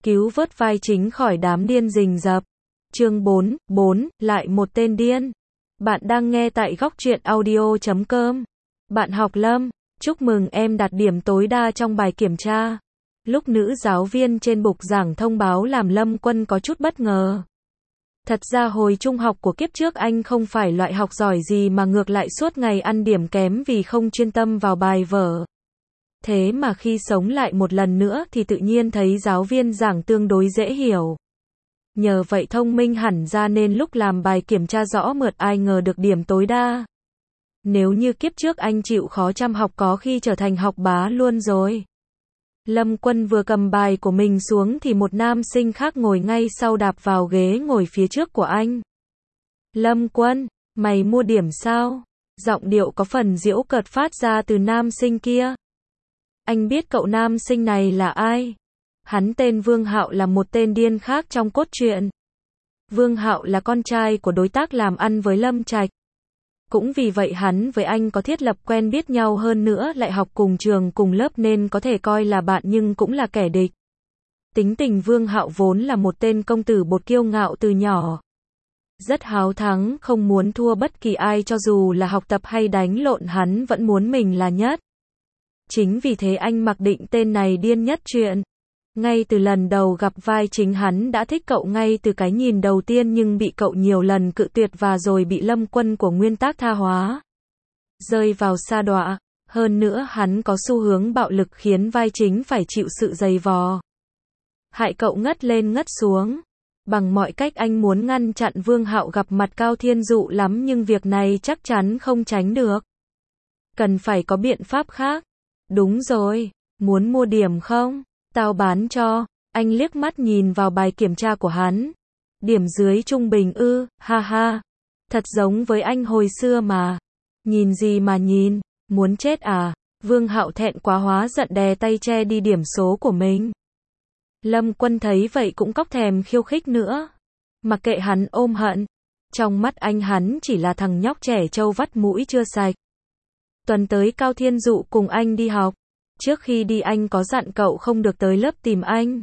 cứu vớt vai chính khỏi đám điên rình rập. Chương 4, lại một tên điên. Bạn đang nghe tại góc truyện audio.com. Bạn học Lâm, chúc mừng em đạt điểm tối đa trong bài kiểm tra. Lúc nữ giáo viên trên bục giảng thông báo làm Lâm Quân có chút bất ngờ. Thật ra hồi trung học của kiếp trước anh không phải loại học giỏi gì mà ngược lại suốt ngày ăn điểm kém vì không chuyên tâm vào bài vở. Thế mà khi sống lại một lần nữa thì tự nhiên thấy giáo viên giảng tương đối dễ hiểu. Nhờ vậy thông minh hẳn ra nên lúc làm bài kiểm tra rõ mượt ai ngờ được điểm tối đa. Nếu như kiếp trước anh chịu khó chăm học có khi trở thành học bá luôn rồi. Lâm Quân vừa cầm bài của mình xuống thì một nam sinh khác ngồi ngay sau đạp vào ghế ngồi phía trước của anh. Lâm Quân, mày mua điểm sao? Giọng điệu có phần giễu cợt phát ra từ nam sinh kia. Anh biết cậu nam sinh này là ai? Hắn tên Vương Hạo, là một tên điên khác trong cốt truyện. Vương Hạo là con trai của đối tác làm ăn với Lâm Trạch. Cũng vì vậy hắn với anh có thiết lập quen biết nhau, hơn nữa lại học cùng trường cùng lớp nên có thể coi là bạn nhưng cũng là kẻ địch. Tính tình Vương Hạo vốn là một tên công tử bột kiêu ngạo từ nhỏ. Rất háo thắng, không muốn thua bất kỳ ai, cho dù là học tập hay đánh lộn hắn vẫn muốn mình là nhất. Chính vì thế anh mặc định tên này điên nhất truyện. Ngay từ lần đầu gặp vai chính hắn đã thích cậu ngay từ cái nhìn đầu tiên, nhưng bị cậu nhiều lần cự tuyệt và rồi bị Lâm Quân của nguyên tác tha hóa. Rơi vào sa đọa, hơn nữa hắn có xu hướng bạo lực khiến vai chính phải chịu sự giày vò. Hại cậu ngất lên ngất xuống. Bằng mọi cách anh muốn ngăn chặn Vương Hạo gặp mặt Cao Thiên Dụ lắm, nhưng việc này chắc chắn không tránh được. Cần phải có biện pháp khác. Đúng rồi, muốn mua điểm không? Tao bán cho. Anh liếc mắt nhìn vào bài kiểm tra của hắn. Điểm dưới trung bình ư, ha ha. Thật giống với anh hồi xưa mà. Nhìn gì mà nhìn, muốn chết à? Vương Hạo thẹn quá hóa giận đè tay che đi điểm số của mình. Lâm Quân thấy vậy cũng cóc thèm khiêu khích nữa. Mặc kệ hắn ôm hận. Trong mắt anh hắn chỉ là thằng nhóc trẻ trâu vắt mũi chưa sạch. Tuần tới Cao Thiên Dụ cùng anh đi học. Trước khi đi anh có dặn cậu không được tới lớp tìm anh.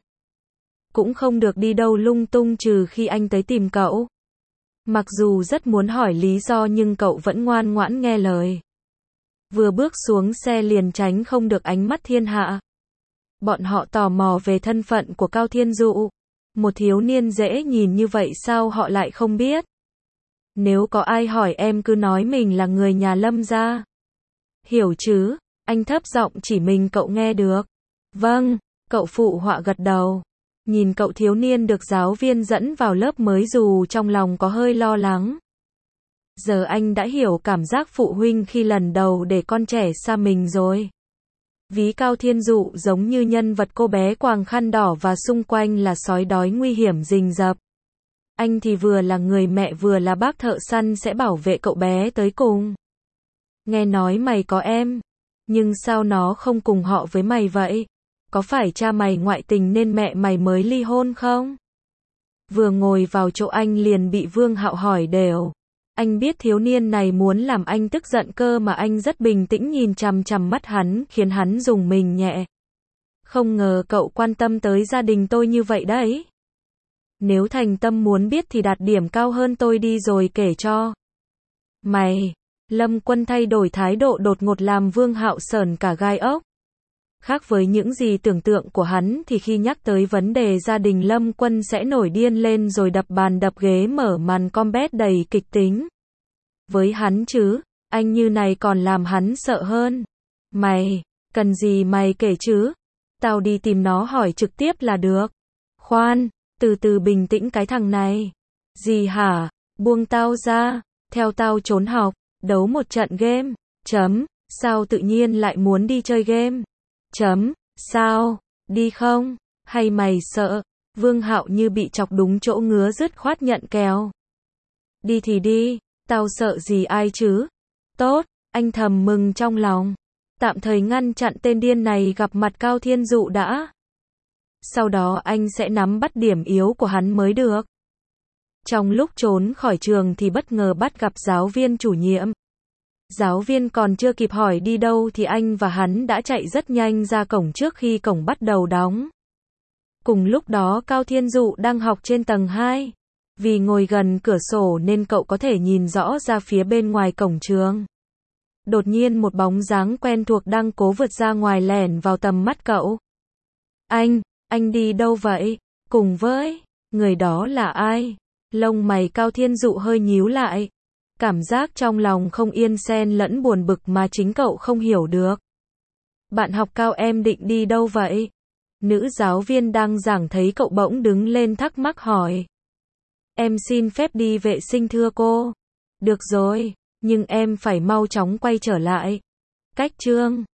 Cũng không được đi đâu lung tung trừ khi anh tới tìm cậu. Mặc dù rất muốn hỏi lý do nhưng cậu vẫn ngoan ngoãn nghe lời. Vừa bước xuống xe liền tránh không được ánh mắt thiên hạ. Bọn họ tò mò về thân phận của Cao Thiên Dụ. Một thiếu niên dễ nhìn như vậy sao họ lại không biết? Nếu có ai hỏi em cứ nói mình là người nhà Lâm gia. Hiểu chứ? Anh thấp giọng chỉ mình cậu nghe được. Vâng, cậu phụ họa gật đầu. Nhìn cậu thiếu niên được giáo viên dẫn vào lớp mới dù trong lòng có hơi lo lắng. Giờ anh đã hiểu cảm giác phụ huynh khi lần đầu để con trẻ xa mình rồi. Ví Cao Thiên Dụ giống như nhân vật cô bé quàng khăn đỏ và xung quanh là sói đói nguy hiểm rình rập. Anh thì vừa là người mẹ vừa là bác thợ săn sẽ bảo vệ cậu bé tới cùng. Nghe nói mày có em. Nhưng sao nó không cùng họ với mày vậy? Có phải cha mày ngoại tình nên mẹ mày mới ly hôn không? Vừa ngồi vào chỗ anh liền bị Vương Hạo hỏi đều. Anh biết thiếu niên này muốn làm anh tức giận cơ mà anh rất bình tĩnh nhìn chằm chằm mắt hắn khiến hắn rùng mình nhẹ. Không ngờ cậu quan tâm tới gia đình tôi như vậy đấy. Nếu thành tâm muốn biết thì đạt điểm cao hơn tôi đi rồi kể cho. Mày... Lâm Quân thay đổi thái độ đột ngột làm Vương Hạo sởn cả gai ốc. Khác với những gì tưởng tượng của hắn thì khi nhắc tới vấn đề gia đình Lâm Quân sẽ nổi điên lên rồi đập bàn đập ghế mở màn combat đầy kịch tính. Với hắn chứ, anh như này còn làm hắn sợ hơn. Mày, cần gì mày kể chứ? Tao đi tìm nó hỏi trực tiếp là được. Khoan, từ từ bình tĩnh cái thằng này. Gì hả? Buông tao ra, theo tao trốn học. Đấu một trận game. Chấm. Sao tự nhiên lại muốn đi chơi game? Chấm. Sao? Đi không? Hay mày sợ? Vương Hạo như bị chọc đúng chỗ ngứa dứt khoát nhận kèo. Đi thì đi. Tao sợ gì ai chứ? Tốt. Anh thầm mừng trong lòng. Tạm thời ngăn chặn tên điên này gặp mặt Cao Thiên Dụ đã. Sau đó anh sẽ nắm bắt điểm yếu của hắn mới được. Trong lúc trốn khỏi trường thì bất ngờ bắt gặp giáo viên chủ nhiệm. Giáo viên còn chưa kịp hỏi đi đâu thì anh và hắn đã chạy rất nhanh ra cổng trước khi cổng bắt đầu đóng. Cùng lúc đó Cao Thiên Dụ đang học trên tầng 2. Vì ngồi gần cửa sổ nên cậu có thể nhìn rõ ra phía bên ngoài cổng trường. Đột nhiên một bóng dáng quen thuộc đang cố vượt ra ngoài lẻn vào tầm mắt cậu. Anh đi đâu vậy? Cùng với, người đó là ai? Lông mày Cao Thiên Dụ hơi nhíu lại. Cảm giác trong lòng không yên xen lẫn buồn bực mà chính cậu không hiểu được. Bạn học Cao, em định đi đâu vậy? Nữ giáo viên đang giảng thấy cậu bỗng đứng lên thắc mắc hỏi. Em xin phép đi vệ sinh thưa cô. Được rồi, nhưng em phải mau chóng quay trở lại. Cách chương